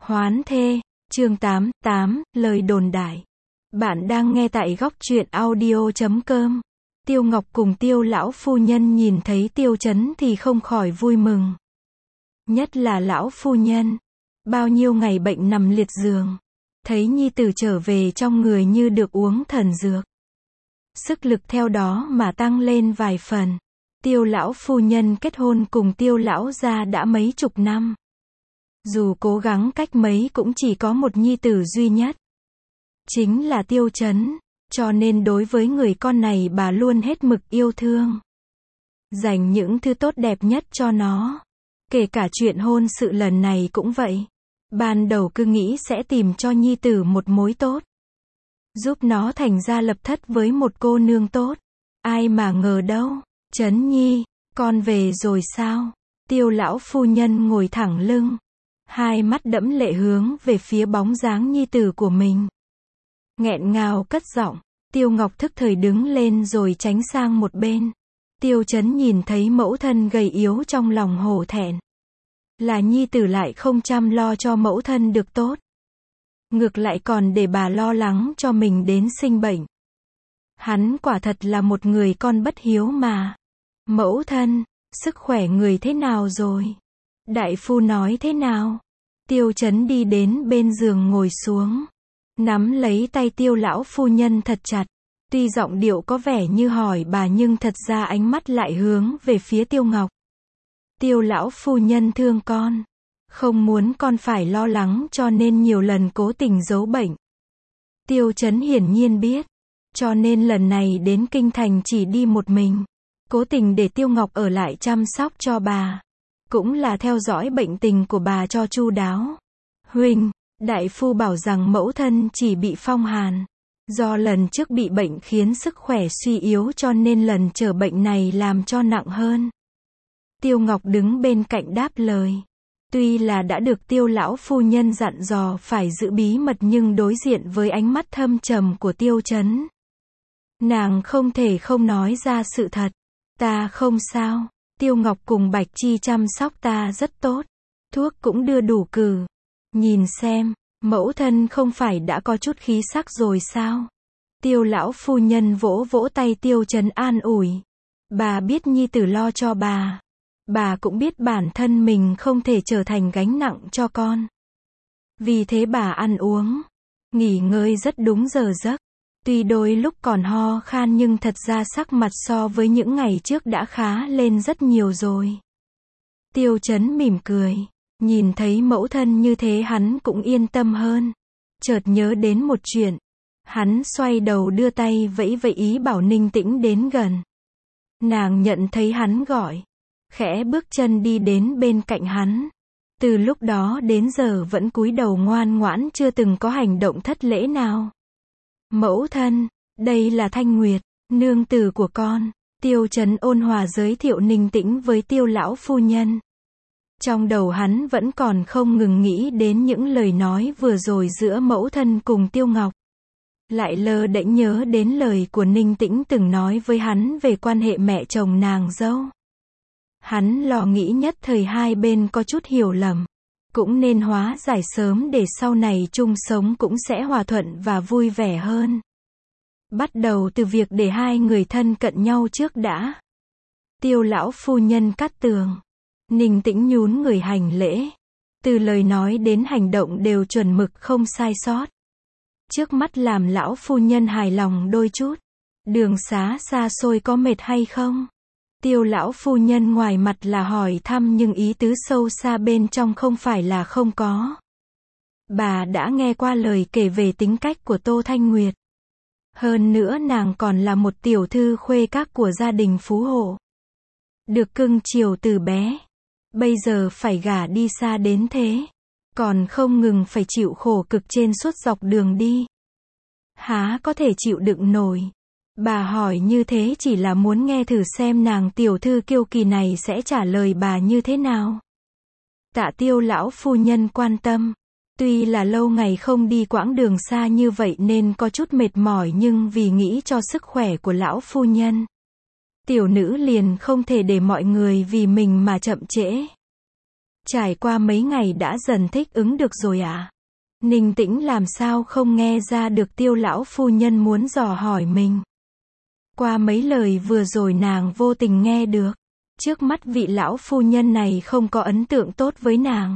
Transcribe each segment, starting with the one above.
Hoán thê, chương 88, lời đồn đại. Bạn đang nghe tại góc truyện audio.com. Tiêu Ngọc cùng Tiêu lão phu nhân nhìn thấy Tiêu Chấn thì không khỏi vui mừng. Nhất là lão phu nhân, bao nhiêu ngày bệnh nằm liệt giường, thấy nhi tử trở về trong người như được uống thần dược. Sức lực theo đó mà tăng lên vài phần. Tiêu lão phu nhân kết hôn cùng Tiêu lão gia đã mấy chục năm. Dù cố gắng cách mấy cũng chỉ có một nhi tử duy nhất. Chính là Tiêu Chấn, cho nên đối với người con này bà luôn hết mực yêu thương. Dành những thứ tốt đẹp nhất cho nó. Kể cả chuyện hôn sự lần này cũng vậy. Ban đầu cứ nghĩ sẽ tìm cho nhi tử một mối tốt. Giúp nó thành ra lập thất với một cô nương tốt. Ai mà ngờ đâu. Chấn nhi, con về rồi sao? Tiêu lão phu nhân ngồi thẳng lưng. Hai mắt đẫm lệ hướng về phía bóng dáng nhi tử của mình. Nghẹn ngào cất giọng. Tiêu Ngọc thức thời đứng lên rồi tránh sang một bên. Tiêu Chấn nhìn thấy mẫu thân gầy yếu trong lòng hổ thẹn. Là nhi tử lại không chăm lo cho mẫu thân được tốt. Ngược lại còn để bà lo lắng cho mình đến sinh bệnh. Hắn quả thật là một người con bất hiếu mà. Mẫu thân, sức khỏe người thế nào rồi? Đại phu nói thế nào? Tiêu Chấn đi đến bên giường ngồi xuống. Nắm lấy tay Tiêu lão phu nhân thật chặt. Tuy giọng điệu có vẻ như hỏi bà nhưng thật ra ánh mắt lại hướng về phía Tiêu Ngọc. Tiêu lão phu nhân thương con. Không muốn con phải lo lắng cho nên nhiều lần cố tình giấu bệnh. Tiêu Chấn hiển nhiên biết. Cho nên lần này đến kinh thành chỉ đi một mình. Cố tình để Tiêu Ngọc ở lại chăm sóc cho bà. Cũng là theo dõi bệnh tình của bà cho chu đáo. Huynh, đại phu bảo rằng mẫu thân chỉ bị phong hàn. Do lần trước bị bệnh khiến sức khỏe suy yếu cho nên lần trở bệnh này làm cho nặng hơn. Tiêu Ngọc đứng bên cạnh đáp lời. Tuy là đã được Tiêu lão phu nhân dặn dò phải giữ bí mật nhưng đối diện với ánh mắt thâm trầm của Tiêu Chấn. Nàng không thể không nói ra sự thật. Ta không sao. Tiêu Ngọc cùng Bạch Chi chăm sóc ta rất tốt. Thuốc cũng đưa đủ cử. Nhìn xem, mẫu thân không phải đã có chút khí sắc rồi sao? Tiêu lão phu nhân vỗ vỗ tay Tiêu Chấn an ủi. Bà biết nhi tử lo cho bà. Bà cũng biết bản thân mình không thể trở thành gánh nặng cho con. Vì thế bà ăn uống, nghỉ ngơi rất đúng giờ giấc. Tuy đôi lúc còn ho khan nhưng thật ra sắc mặt so với những ngày trước đã khá lên rất nhiều rồi. Tiêu Chấn mỉm cười. Nhìn thấy mẫu thân như thế hắn cũng yên tâm hơn. Chợt nhớ đến một chuyện. Hắn xoay đầu đưa tay vẫy vẫy ý bảo Ninh Tĩnh đến gần. Nàng nhận thấy hắn gọi. Khẽ bước chân đi đến bên cạnh hắn. Từ lúc đó đến giờ vẫn cúi đầu ngoan ngoãn chưa từng có hành động thất lễ nào. Mẫu thân, đây là Thanh Nguyệt, nương tử của con. Tiêu Chấn ôn hòa giới thiệu Ninh Tĩnh với Tiêu lão phu nhân. Trong đầu hắn vẫn còn không ngừng nghĩ đến những lời nói vừa rồi giữa mẫu thân cùng Tiêu Ngọc. Lại lơ đễnh nhớ đến lời của Ninh Tĩnh từng nói với hắn về quan hệ mẹ chồng nàng dâu. Hắn lo nghĩ nhất thời hai bên có chút hiểu lầm. Cũng nên hóa giải sớm để sau này chung sống cũng sẽ hòa thuận và vui vẻ hơn. Bắt đầu từ việc để hai người thân cận nhau trước đã. Tiêu lão phu nhân cắt tường. Ninh Tĩnh nhún người hành lễ. Từ lời nói đến hành động đều chuẩn mực không sai sót. Trước mắt làm lão phu nhân hài lòng đôi chút. Đường xá xa xôi có mệt hay không? Tiêu lão phu nhân ngoài mặt là hỏi thăm nhưng ý tứ sâu xa bên trong không phải là không có. Bà đã nghe qua lời kể về tính cách của Tô Thanh Nguyệt. Hơn nữa nàng còn là một tiểu thư khuê các của gia đình phú hộ. Được cưng chiều từ bé. Bây giờ phải gả đi xa đến thế. Còn không ngừng phải chịu khổ cực trên suốt dọc đường đi. Há có thể chịu đựng nổi. Bà hỏi như thế chỉ là muốn nghe thử xem nàng tiểu thư kiêu kỳ này sẽ trả lời bà như thế nào. Tạ Tiêu lão phu nhân quan tâm. Tuy là lâu ngày không đi quãng đường xa như vậy nên có chút mệt mỏi nhưng vì nghĩ cho sức khỏe của lão phu nhân. Tiểu nữ liền không thể để mọi người vì mình mà chậm trễ. Trải qua mấy ngày đã dần thích ứng được rồi à? Ninh Tĩnh làm sao không nghe ra được Tiêu lão phu nhân muốn dò hỏi mình. Qua mấy lời vừa rồi nàng vô tình nghe được. Trước mắt vị lão phu nhân này không có ấn tượng tốt với nàng.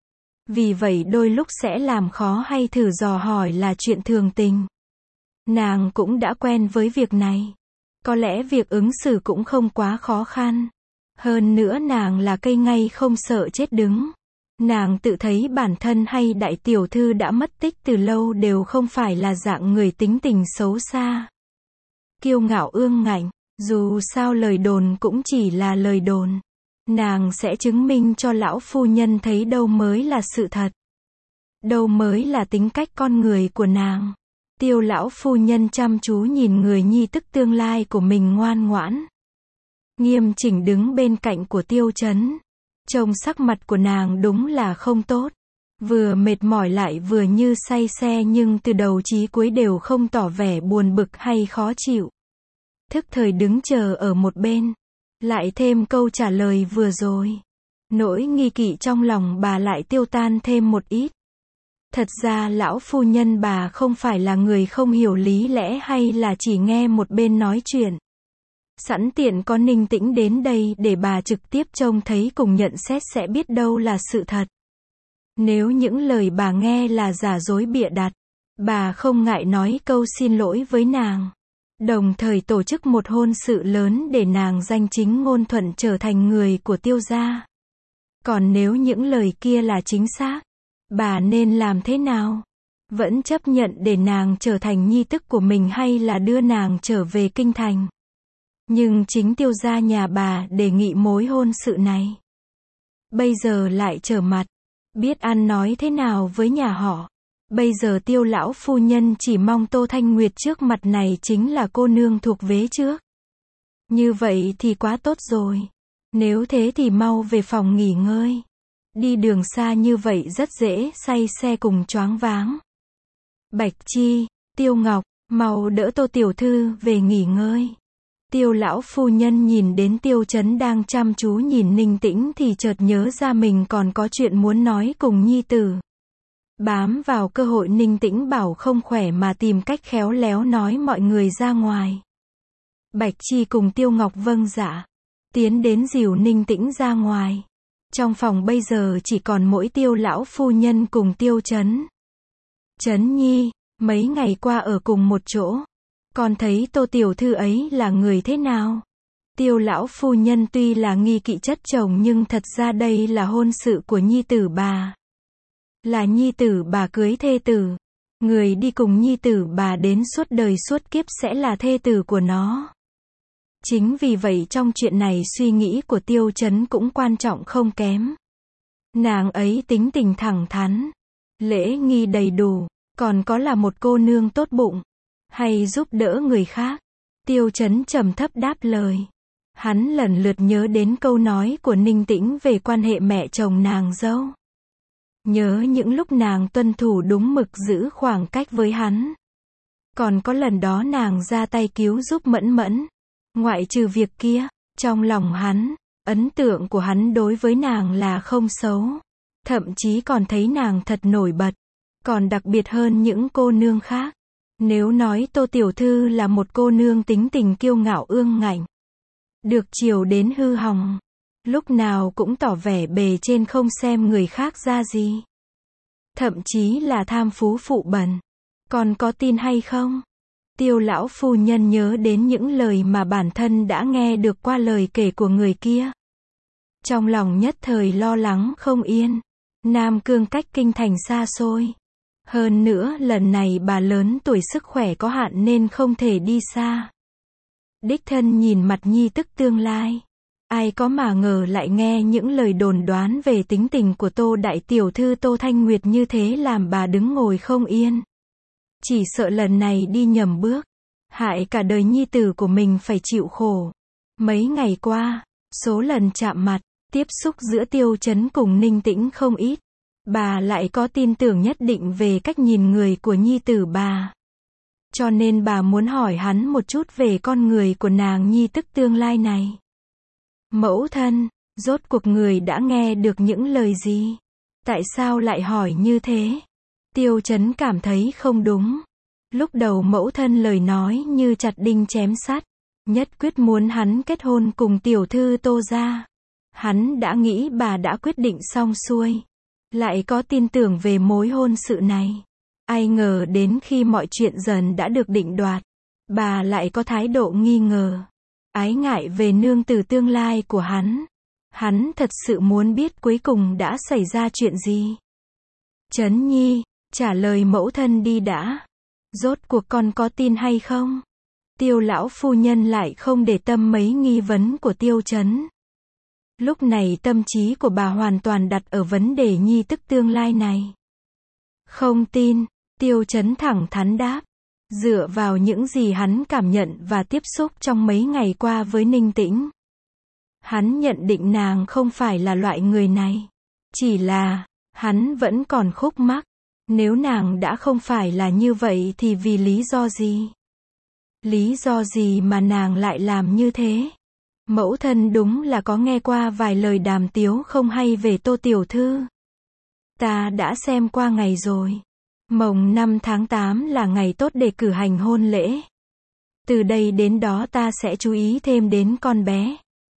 Vì vậy đôi lúc sẽ làm khó hay thử dò hỏi là chuyện thường tình. Nàng cũng đã quen với việc này. Có lẽ việc ứng xử cũng không quá khó khăn. Hơn nữa nàng là cây ngay không sợ chết đứng. Nàng tự thấy bản thân hay đại tiểu thư đã mất tích từ lâu đều không phải là dạng người tính tình xấu xa. Kiêu ngạo ương ngạnh, dù sao lời đồn cũng chỉ là lời đồn. Nàng sẽ chứng minh cho lão phu nhân thấy đâu mới là sự thật. Đâu mới là tính cách con người của nàng. Tiêu lão phu nhân chăm chú nhìn người nhi tức tương lai của mình ngoan ngoãn. Nghiêm chỉnh đứng bên cạnh của Tiêu Chấn. Trông sắc mặt của nàng đúng là không tốt. Vừa mệt mỏi lại vừa như say xe nhưng từ đầu chí cuối đều không tỏ vẻ buồn bực hay khó chịu. Thức thời đứng chờ ở một bên. Lại thêm câu trả lời vừa rồi. Nỗi nghi kỵ trong lòng bà lại tiêu tan thêm một ít. Thật ra lão phu nhân bà không phải là người không hiểu lý lẽ hay là chỉ nghe một bên nói chuyện. Sẵn tiện có Ninh Tĩnh đến đây để bà trực tiếp trông thấy cùng nhận xét sẽ biết đâu là sự thật. Nếu những lời bà nghe là giả dối bịa đặt, bà không ngại nói câu xin lỗi với nàng. Đồng thời tổ chức một hôn sự lớn để nàng danh chính ngôn thuận trở thành người của Tiêu gia. Còn nếu những lời kia là chính xác, bà nên làm thế nào? Vẫn chấp nhận để nàng trở thành nhi tức của mình hay là đưa nàng trở về kinh thành? Nhưng chính Tiêu gia nhà bà đề nghị mối hôn sự này. Bây giờ lại trở mặt, biết ăn nói thế nào với nhà họ. Bây giờ Tiêu lão phu nhân chỉ mong Tô Thanh Nguyệt trước mặt này chính là cô nương thuộc vế trước. Như vậy thì quá tốt rồi. Nếu thế thì mau về phòng nghỉ ngơi. Đi đường xa như vậy rất dễ say xe cùng choáng váng. Bạch Chi, Tiêu Ngọc, mau đỡ Tô tiểu thư về nghỉ ngơi. Tiêu lão phu nhân nhìn đến Tiêu Chấn đang chăm chú nhìn Ninh Tĩnh thì chợt nhớ ra mình còn có chuyện muốn nói cùng nhi tử. Bám vào cơ hội Ninh Tĩnh bảo không khỏe mà tìm cách khéo léo nói mọi người ra ngoài. Bạch Chi cùng Tiêu Ngọc vâng dạ. Tiến đến dìu Ninh Tĩnh ra ngoài. Trong phòng bây giờ chỉ còn mỗi Tiêu lão phu nhân cùng Tiêu Chấn. Chấn Nhi, mấy ngày qua ở cùng một chỗ. Con thấy Tô tiểu thư ấy là người thế nào? Tiêu lão phu nhân tuy là nghi kỵ chất chồng nhưng thật ra đây là hôn sự của nhi tử bà. Là nhi tử bà cưới thê tử. Người đi cùng nhi tử bà đến suốt đời suốt kiếp sẽ là thê tử của nó. Chính vì vậy trong chuyện này suy nghĩ của Tiêu Chấn cũng quan trọng không kém. Nàng ấy tính tình thẳng thắn, lễ nghi đầy đủ, còn có là một cô nương tốt bụng, hay giúp đỡ người khác. Tiêu Chấn trầm thấp đáp lời. Hắn lần lượt nhớ đến câu nói của Ninh Tĩnh về quan hệ mẹ chồng nàng dâu. Nhớ những lúc nàng tuân thủ đúng mực giữ khoảng cách với hắn. Còn có lần đó nàng ra tay cứu giúp Mẫn Mẫn. Ngoại trừ việc kia, trong lòng hắn, ấn tượng của hắn đối với nàng là không xấu. Thậm chí còn thấy nàng thật nổi bật. Còn đặc biệt hơn những cô nương khác. Nếu nói Tô tiểu thư là một cô nương tính tình kiêu ngạo ương ngạnh, được chiều đến hư hỏng, lúc nào cũng tỏ vẻ bề trên không xem người khác ra gì. Thậm chí là tham phú phụ bẩn. Còn có tin hay không? Tiêu lão phu nhân nhớ đến những lời mà bản thân đã nghe được qua lời kể của người kia. Trong lòng nhất thời lo lắng không yên. Nam Cương cách kinh thành xa xôi. Hơn nữa lần này bà lớn tuổi sức khỏe có hạn nên không thể đi xa. Đích thân nhìn mặt nhi tức tương lai. Ai có mà ngờ lại nghe những lời đồn đoán về tính tình của Tô đại tiểu thư Tô Thanh Nguyệt như thế làm bà đứng ngồi không yên. Chỉ sợ lần này đi nhầm bước, hại cả đời nhi tử của mình phải chịu khổ. Mấy ngày qua, số lần chạm mặt, tiếp xúc giữa Tiêu Chấn cùng Ninh Tĩnh không ít. Bà lại có tin tưởng nhất định về cách nhìn người của nhi tử bà. Cho nên bà muốn hỏi hắn một chút về con người của nàng nhi tức tương lai này. Mẫu thân, Rốt cuộc người đã nghe được những lời gì? Tại sao lại hỏi như thế? Tiêu Chấn cảm thấy không đúng. Lúc đầu mẫu thân lời nói như chặt đinh chém sắt, nhất quyết muốn hắn kết hôn cùng tiểu thư Tô gia. Hắn đã nghĩ bà đã quyết định xong xuôi, lại có tin tưởng về mối hôn sự này. Ai ngờ đến khi mọi chuyện dần đã được định đoạt, bà lại có thái độ nghi ngờ, ái ngại về nương tử tương lai của hắn. Hắn thật sự muốn biết cuối cùng đã xảy ra chuyện gì. Chấn Nhi, trả lời mẫu thân đi đã. Rốt cuộc con có tin hay không? Tiêu lão phu nhân lại không để tâm mấy nghi vấn của Tiêu Chấn. Lúc này tâm trí của bà hoàn toàn đặt ở vấn đề nhi tức tương lai này. Không tin, Tiêu Chấn thẳng thắn đáp. Dựa vào những gì hắn cảm nhận và tiếp xúc trong mấy ngày qua với Ninh Tĩnh, hắn nhận định nàng không phải là loại người này. Chỉ là, hắn vẫn còn khúc mắc. Nếu nàng đã không phải là như vậy thì vì lý do gì? Lý do gì mà nàng lại làm như thế? Mẫu thân đúng là có nghe qua vài lời đàm tiếu không hay về Tô tiểu thư. Ta đã xem qua ngày rồi. Mồng 5 tháng 8 là ngày tốt để cử hành hôn lễ. Từ đây đến đó ta sẽ chú ý thêm đến con bé.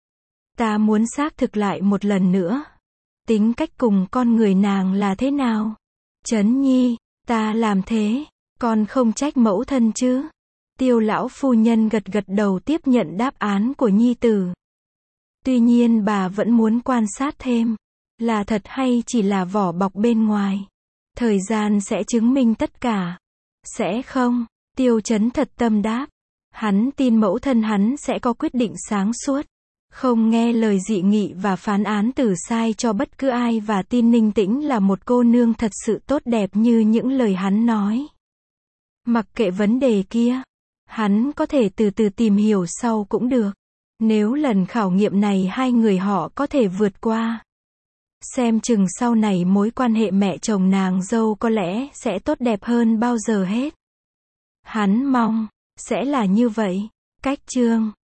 Ta muốn xác thực lại một lần nữa. Tính cách cùng con người nàng là thế nào? Chấn Nhi, ta làm thế, con không trách mẫu thân chứ? Tiêu lão phu nhân gật gật đầu tiếp nhận đáp án của nhi tử. Tuy nhiên bà vẫn muốn quan sát thêm, là thật hay chỉ là vỏ bọc bên ngoài. Thời gian sẽ chứng minh tất cả. Sẽ không, Tiêu Chấn thật tâm đáp. Hắn tin mẫu thân hắn sẽ có quyết định sáng suốt. Không nghe lời dị nghị và phán án tử sai cho bất cứ ai và tin Ninh Tĩnh là một cô nương thật sự tốt đẹp như những lời hắn nói. Mặc kệ vấn đề kia, hắn có thể từ từ tìm hiểu sau cũng được. Nếu lần khảo nghiệm này hai người họ có thể vượt qua, xem chừng sau này mối quan hệ mẹ chồng nàng dâu có lẽ sẽ tốt đẹp hơn bao giờ hết. Hắn mong, sẽ là như vậy. Cách chương